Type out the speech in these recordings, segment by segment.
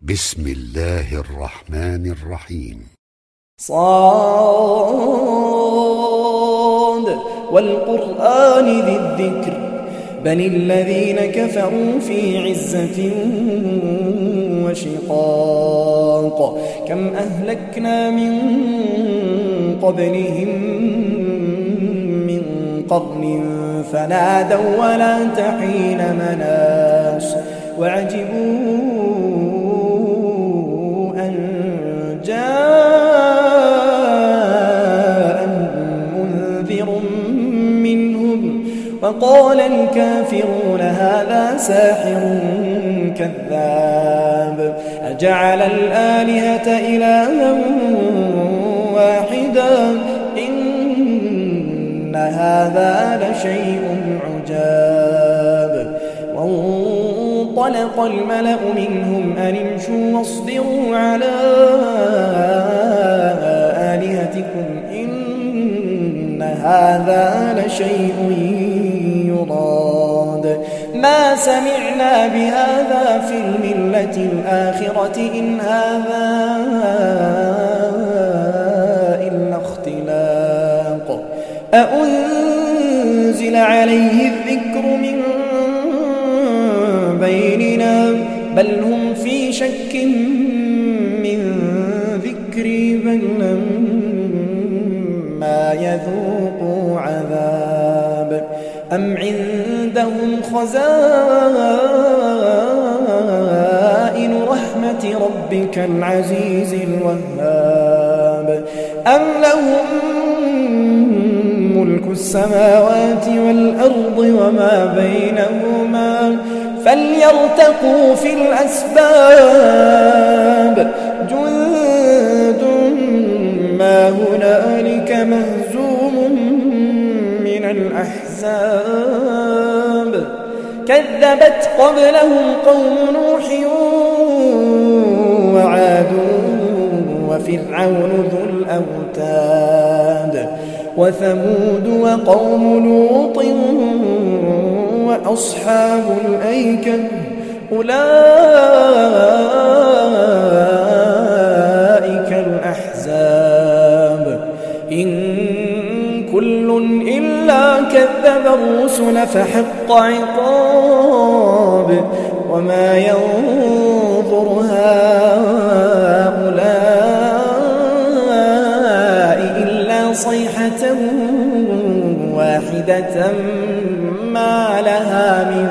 بسم الله الرحمن الرحيم. صاد والقرآن ذي الذكر بل الذين كفروا في عزة وشقاق كم أهلكنا من قبلهم من قرن فنادوا ولا حين مناص وعجبوا أن جاءهم منذر منهم وقال الكافرون هذا ساحر كذاب أجعل الآلهة إلها واحدا إن هذا لشيء عجاب وانطلق الملأ منهم أن امشوا واصبروا على آلهتكم إن هذا لشيء يراد ما سمعنا بهذا في الملة الآخرة إن هذا إلا اختلاق أأنزل عليه الذكر من بيننا بل هم في شك من ذكري بل لما يذوقوا عذاب أم عندهم خزائن رحمة ربك العزيز الوهاب أم لهم ملك السماوات والأرض وما بينهما فليرتقوا في الأسباب جند ما هنالك مهزوم من الأحزاب كذبت قبلهم قوم نوح وعاد وفرعون ذو الأوتاد وثمود وقوم لوط وأصحاب الأيكة أولئك الأحزاب إن كل إلا كذب الرسل فحق عقاب وما ينظر هؤلاء إلا صيحة واحدة ما لها من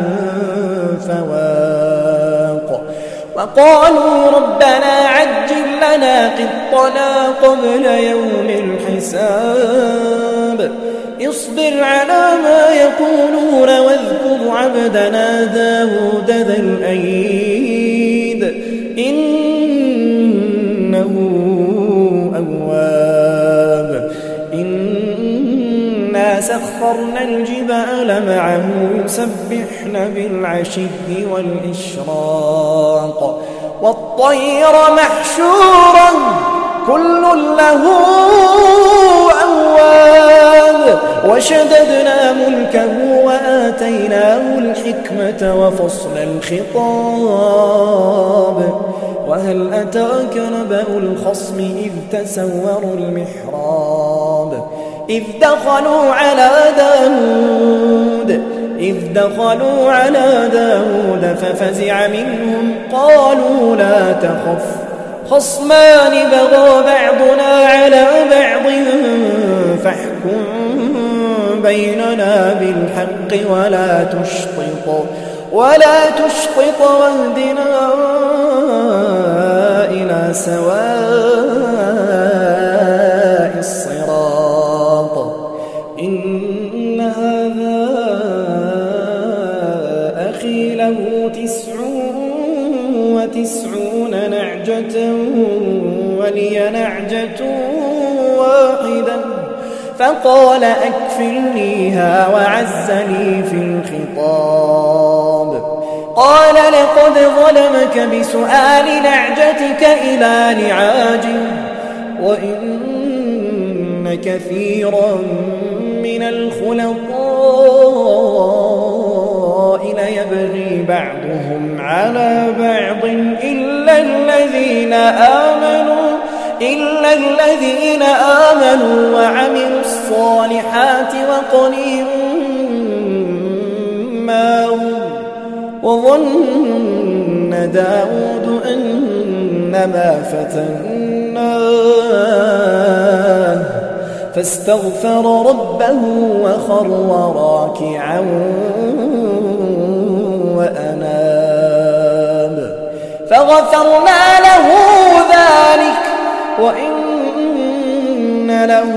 فواق وقالوا ربنا عجل لنا قطنا قبل يوم الحساب اصبر على ما يقولون واذكر عبدنا داود ذا الأيد إنه أواب إنا سخرنا الجبال معه يسبحن بالعشي والإشراق والطير محشورا كل له أواب وشددنا ملكه وآتيناه الحكمة وفصل الخطاب وهل أتاك نبأ الخصم إذ تسوروا المحراب إذ دخلوا على داود ففزع منهم قالوا لا تخف خصمان بغى بعضنا على بعض فاحكم بيننا بالحق ولا تشطط واهدنا إلى سواء الصراط إن هذا أخي له 99 نعجة ولي نعجة واحدة فقال أكفلنيها وعزني في الخطاب قال لقد ظلمك بسؤال نعجتك إلى نعاجه وإن كثيرا من الخلطاء الفضائل يبغي بعضهم على بعض إلا الذين آمنوا وعملوا الصالحات وقليل ما هم. وظن داود أنما فتناه فاستغفر ربه وخر راكعا وأناب فغفرنا له ذلك وإن له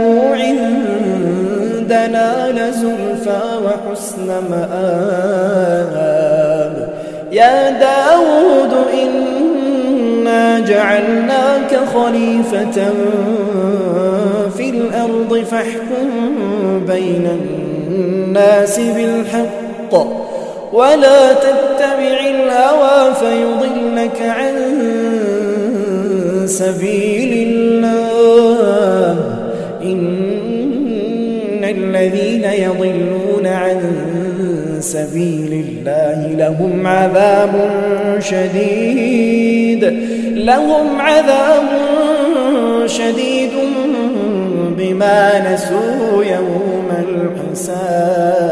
عندنا لزلفى وحسن مآب. يا داود إنا جعلناك خليفة في الأرض فاحكم بين الناس بالحق ولا تتبع الهوى فيضلك عن سبيل الله. إن الذين يضلون عن سبيل الله لهم عذاب شديد بما نسوا يوم الحساب.